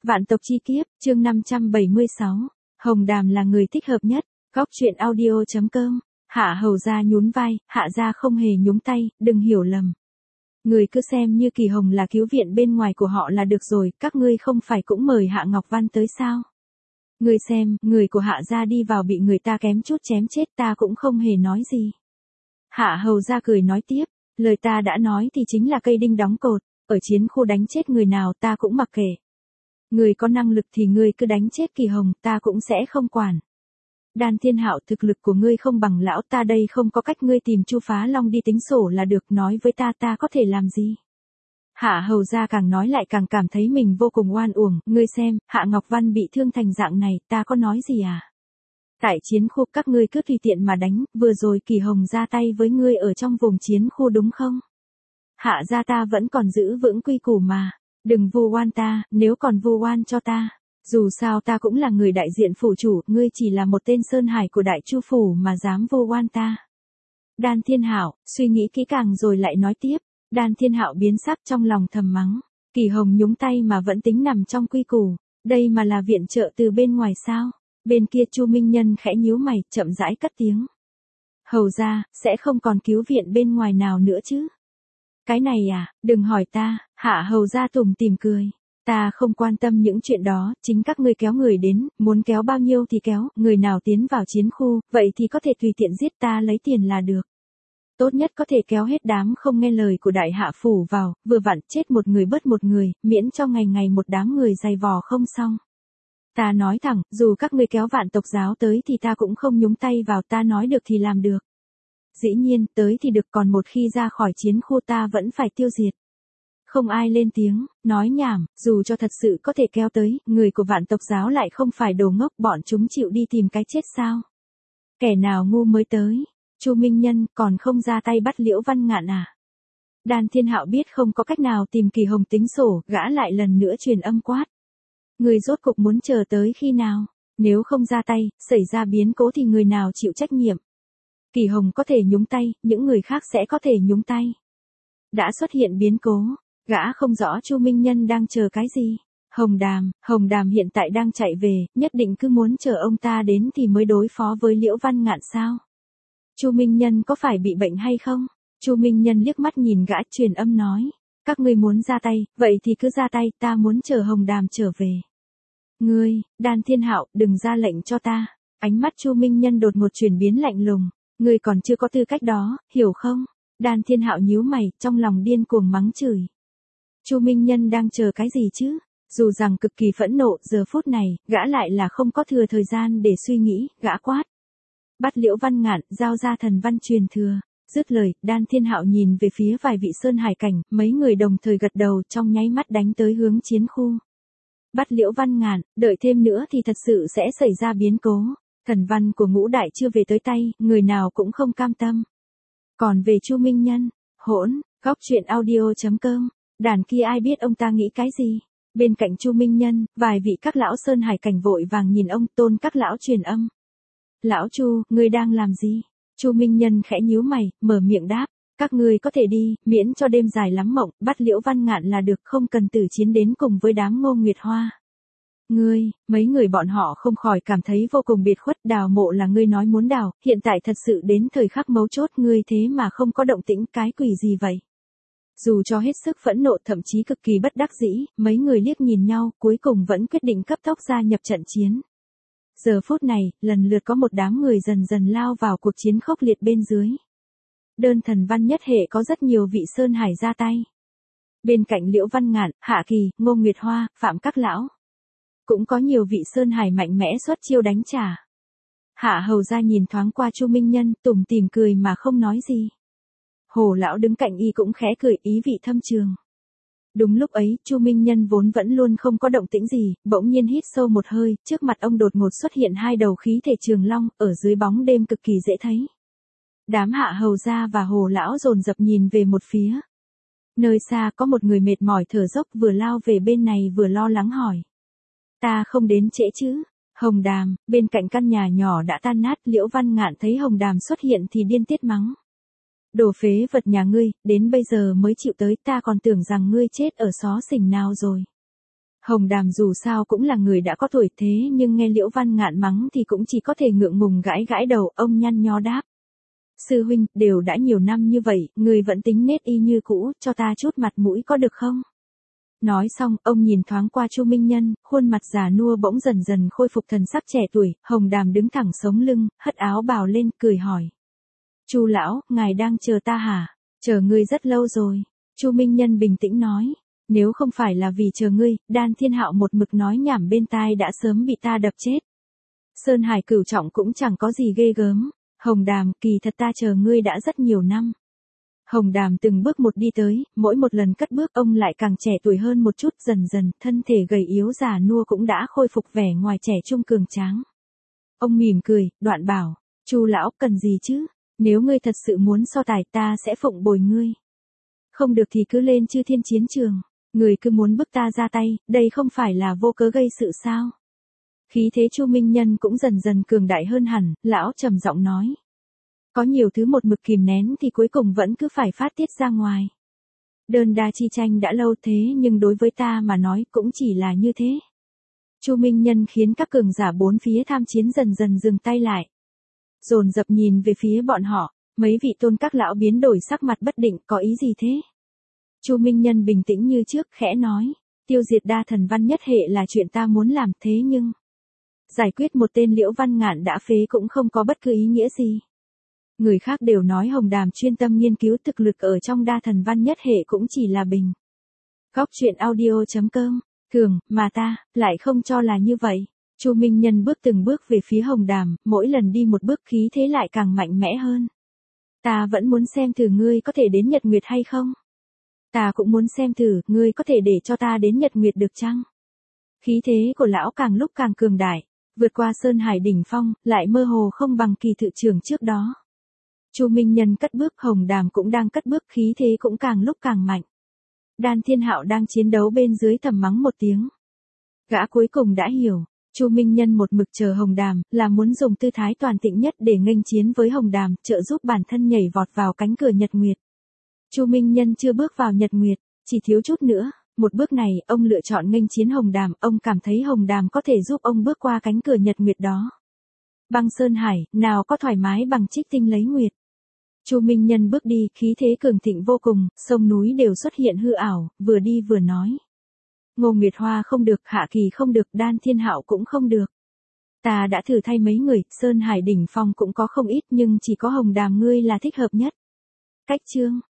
Vạn tộc chi kiếp, chương 576. Hồng Đàm là người thích hợp nhất. Góc truyện audio.com. Hạ hầu gia nhún vai, hạ gia không hề nhúng tay, đừng hiểu lầm. Người cứ xem như Kỳ Hồng là cứu viện bên ngoài của họ là được rồi, các ngươi không phải cũng mời Hạ Ngọc Văn tới sao? Ngươi xem, người của Hạ gia đi vào bị người ta kém chút chém chết, ta cũng không hề nói gì. Hạ hầu gia cười nói tiếp, lời ta đã nói thì chính là cây đinh đóng cột, ở chiến khu đánh chết người nào ta cũng mặc kệ. Người có năng lực thì ngươi cứ đánh chết Kỳ Hồng, ta cũng sẽ không quản. Đan Thiên Hạo, thực lực của ngươi không bằng lão ta đây, không có cách, ngươi tìm Chu Phá Long đi tính sổ là được, nói với ta có thể làm gì. Hạ hầu gia càng nói lại càng cảm thấy mình vô cùng oan uổng, ngươi xem, Hạ Ngọc Văn bị thương thành dạng này, ta có nói gì à? Tại chiến khu các ngươi cứ tùy tiện mà đánh, vừa rồi Kỳ Hồng ra tay với ngươi ở trong vùng chiến khu đúng không? Hạ gia ta vẫn còn giữ vững quy củ mà, đừng vu oan ta, nếu còn vu oan cho ta. Dù sao ta cũng là người đại diện phủ chủ, ngươi chỉ là một tên Sơn Hải của Đại Chu phủ mà dám vu oan ta. Đan Thiên Hạo, suy nghĩ kỹ càng rồi lại nói tiếp. Đan Thiên Hạo biến sắc trong lòng thầm mắng. Kỳ Hồng nhúng tay mà vẫn tính nằm trong quy củ. Đây mà là viện trợ từ bên ngoài sao? Bên kia Chu Minh Nhân khẽ nhíu mày, chậm rãi cất tiếng. Hầu gia, sẽ không còn cứu viện bên ngoài nào nữa chứ? Cái này à, đừng hỏi ta, Hạ hầu gia tủm tỉm cười. Ta không quan tâm những chuyện đó, chính các ngươi kéo người đến, muốn kéo bao nhiêu thì kéo, người nào tiến vào chiến khu, vậy thì có thể tùy tiện giết ta lấy tiền là được. Tốt nhất có thể kéo hết đám không nghe lời của Đại Hạ phủ vào, vừa vặn chết một người bớt một người, miễn cho ngày ngày một đám người dày vò không xong. Ta nói thẳng, dù các ngươi kéo Vạn tộc giáo tới thì ta cũng không nhúng tay vào, ta nói được thì làm được. Dĩ nhiên, tới thì được, còn một khi ra khỏi chiến khu ta vẫn phải tiêu diệt. Không ai lên tiếng, nói nhảm, dù cho thật sự có thể kéo tới, người của Vạn tộc giáo lại không phải đồ ngốc, bọn chúng chịu đi tìm cái chết sao? Kẻ nào ngu mới tới? Chu Minh Nhân còn không ra tay bắt Liễu Văn Ngạn à? Đan Thiên Hạo biết không có cách nào tìm Kỳ Hồng tính sổ, gã lại lần nữa truyền âm quát. Người rốt cục muốn chờ tới khi nào? Nếu không ra tay, xảy ra biến cố thì người nào chịu trách nhiệm? Kỳ Hồng có thể nhúng tay, những người khác sẽ có thể nhúng tay. Đã xuất hiện biến cố. Gã không rõ Chu Minh Nhân đang chờ cái gì. Hồng Đàm hiện tại đang chạy về, nhất định cứ muốn chờ ông ta đến thì mới đối phó với Liễu Văn Ngạn sao? Chu Minh Nhân có phải bị bệnh hay không? Chu Minh Nhân liếc mắt nhìn gã, truyền âm nói. Các ngươi muốn ra tay, vậy thì cứ ra tay, ta muốn chờ Hồng Đàm trở về. Ngươi, Đan Thiên Hạo, đừng ra lệnh cho ta. Ánh mắt Chu Minh Nhân đột ngột chuyển biến lạnh lùng. Ngươi còn chưa có tư cách đó, hiểu không? Đan Thiên Hạo nhíu mày, trong lòng điên cuồng mắng chửi. Chu Minh Nhân đang chờ cái gì chứ? Dù rằng cực kỳ phẫn nộ, giờ phút này, gã lại là không có thừa thời gian để suy nghĩ, gã quát. Bắt Liễu Văn Ngạn, giao ra thần văn truyền thừa. Dứt lời, Đan Thiên Hạo nhìn về phía vài vị Sơn Hải cảnh, mấy người đồng thời gật đầu, trong nháy mắt đánh tới hướng chiến khu. Bắt Liễu Văn Ngạn, đợi thêm nữa thì thật sự sẽ xảy ra biến cố. Thần văn của ngũ đại chưa về tới tay, người nào cũng không cam tâm. Còn về Chu Minh Nhân, hỗn, góc truyện audio.com. Đàn kia ai biết ông ta nghĩ cái gì? Bên cạnh Chu Minh Nhân, vài vị các lão Sơn Hải cảnh vội vàng nhìn ông, Tôn các lão truyền âm. Lão Chu, ngươi đang làm gì? Chu Minh Nhân khẽ nhíu mày, mở miệng đáp. Các ngươi có thể đi, miễn cho đêm dài lắm mộng, bắt Liễu Văn Ngạn là được, không cần tử chiến đến cùng với đám Ngô Nguyệt Hoa. Mấy người bọn họ không khỏi cảm thấy vô cùng biệt khuất, đào mộ là ngươi nói muốn đào, hiện tại thật sự đến thời khắc mấu chốt, ngươi thế mà không có động tĩnh, cái quỷ gì vậy? Dù cho hết sức phẫn nộ, thậm chí cực kỳ bất đắc dĩ, mấy người liếc nhìn nhau, cuối cùng vẫn quyết định cấp tốc gia nhập trận chiến. Giờ phút này, lần lượt có một đám người dần dần lao vào cuộc chiến khốc liệt bên dưới. Đơn thần văn nhất hệ có rất nhiều vị Sơn Hải ra tay. Bên cạnh Liễu Văn Ngạn, Hạ Kỳ, Ngô Nguyệt Hoa, Phạm các lão. Cũng có nhiều vị Sơn Hải mạnh mẽ xuất chiêu đánh trả. Hạ hầu gia nhìn thoáng qua Chu Minh Nhân, tủm tỉm cười mà không nói gì. Hồ lão đứng cạnh y cũng khẽ cười, ý vị thâm trường. Đúng lúc ấy, Chu Minh Nhân vốn vẫn luôn không có động tĩnh gì, bỗng nhiên hít sâu một hơi, trước mặt ông đột ngột xuất hiện hai đầu khí thể trường long, ở dưới bóng đêm cực kỳ dễ thấy. Đám Hạ hầu gia và Hồ lão dồn dập nhìn về một phía. Nơi xa có một người mệt mỏi thở dốc, vừa lao về bên này vừa lo lắng hỏi. Ta không đến trễ chứ? Hồng Đàm, bên cạnh căn nhà nhỏ đã tan nát, Liễu Văn Ngạn thấy Hồng Đàm xuất hiện thì điên tiết mắng. Đồ phế vật nhà ngươi, đến bây giờ mới chịu tới, ta còn tưởng rằng ngươi chết ở xó xỉnh nào rồi. Hồng Đàm dù sao cũng là người đã có tuổi thế nhưng nghe Liễu Văn Ngạn mắng thì cũng chỉ có thể ngượng ngùng gãi gãi đầu, ông nhăn nhó đáp. Sư huynh, đều đã nhiều năm như vậy, người vẫn tính nết y như cũ, cho ta chút mặt mũi có được không? Nói xong, ông nhìn thoáng qua Chu Minh Nhân, khuôn mặt già nua bỗng dần dần khôi phục thần sắc trẻ tuổi, Hồng Đàm đứng thẳng sống lưng, hất áo bào lên, cười hỏi. Chu lão, ngài đang chờ ta hả? Chờ ngươi rất lâu rồi. Chu Minh Nhân bình tĩnh nói. Nếu không phải là vì chờ ngươi, Đan Thiên Hạo một mực nói nhảm bên tai đã sớm bị ta đập chết. Sơn Hải Cửu Trọng cũng chẳng có gì ghê gớm. Hồng Đàm, kỳ thật ta chờ ngươi đã rất nhiều năm. Hồng Đàm từng bước một đi tới, mỗi một lần cất bước ông lại càng trẻ tuổi hơn một chút, dần dần, thân thể gầy yếu già nua cũng đã khôi phục vẻ ngoài trẻ trung cường tráng. Ông mỉm cười, đoạn bảo, Chu lão, cần gì chứ? Nếu ngươi thật sự muốn so tài ta sẽ phụng bồi ngươi. Không được thì cứ lên Chư Thiên chiến trường. Người cứ muốn bức ta ra tay, đây không phải là vô cớ gây sự sao? Khí thế Chu Minh Nhân cũng dần dần cường đại hơn hẳn, lão trầm giọng nói. Có nhiều thứ một mực kìm nén thì cuối cùng vẫn cứ phải phát tiết ra ngoài. Đơn đa chi tranh đã lâu thế nhưng đối với ta mà nói cũng chỉ là như thế. Chu Minh Nhân khiến các cường giả bốn phía tham chiến dần dần dừng tay lại. Dồn dập nhìn về phía bọn họ, mấy vị tôn các lão biến đổi sắc mặt bất định, có ý gì thế? Chu Minh Nhân bình tĩnh như trước, khẽ nói, tiêu diệt đa thần văn nhất hệ là chuyện ta muốn làm, thế nhưng giải quyết một tên Liễu Văn Ngạn đã phế cũng không có bất cứ ý nghĩa gì. Người khác đều nói Hồng Đàm chuyên tâm nghiên cứu thực lực ở trong đa thần văn nhất hệ cũng chỉ là bình. Góc truyện audio.com, cường, mà ta, lại không cho là như vậy. Chu Minh Nhân bước từng bước về phía Hồng Đàm, mỗi lần đi một bước khí thế lại càng mạnh mẽ hơn. Ta vẫn muốn xem thử ngươi có thể đến Nhật Nguyệt hay không? Ta cũng muốn xem thử, ngươi có thể để cho ta đến Nhật Nguyệt được chăng? Khí thế của lão càng lúc càng cường đại, vượt qua Sơn Hải đỉnh phong, lại mơ hồ không bằng Kỳ Thự trưởng trước đó. Chu Minh Nhân cất bước, Hồng Đàm cũng đang cất bước, khí thế cũng càng lúc càng mạnh. Đan Thiên Hạo đang chiến đấu bên dưới thầm mắng một tiếng. Gã cuối cùng đã hiểu, Chu Minh Nhân một mực chờ Hồng Đàm, là muốn dùng tư thái toàn thịnh nhất để nghênh chiến với Hồng Đàm, trợ giúp bản thân nhảy vọt vào cánh cửa Nhật Nguyệt. Chu Minh Nhân chưa bước vào Nhật Nguyệt, chỉ thiếu chút nữa, một bước này, ông lựa chọn nghênh chiến Hồng Đàm, ông cảm thấy Hồng Đàm có thể giúp ông bước qua cánh cửa Nhật Nguyệt đó. Băng Sơn Hải, nào có thoải mái bằng Trích Tinh lấy Nguyệt. Chu Minh Nhân bước đi, khí thế cường thịnh vô cùng, sông núi đều xuất hiện hư ảo, vừa đi vừa nói. Ngô Nguyệt Hoa không được, Hạ Kỳ không được, Đan Thiên Hạo cũng không được. Ta đã thử thay mấy người, Sơn Hải đỉnh phong cũng có không ít nhưng chỉ có Hồng Đàm ngươi là thích hợp nhất. Cách chương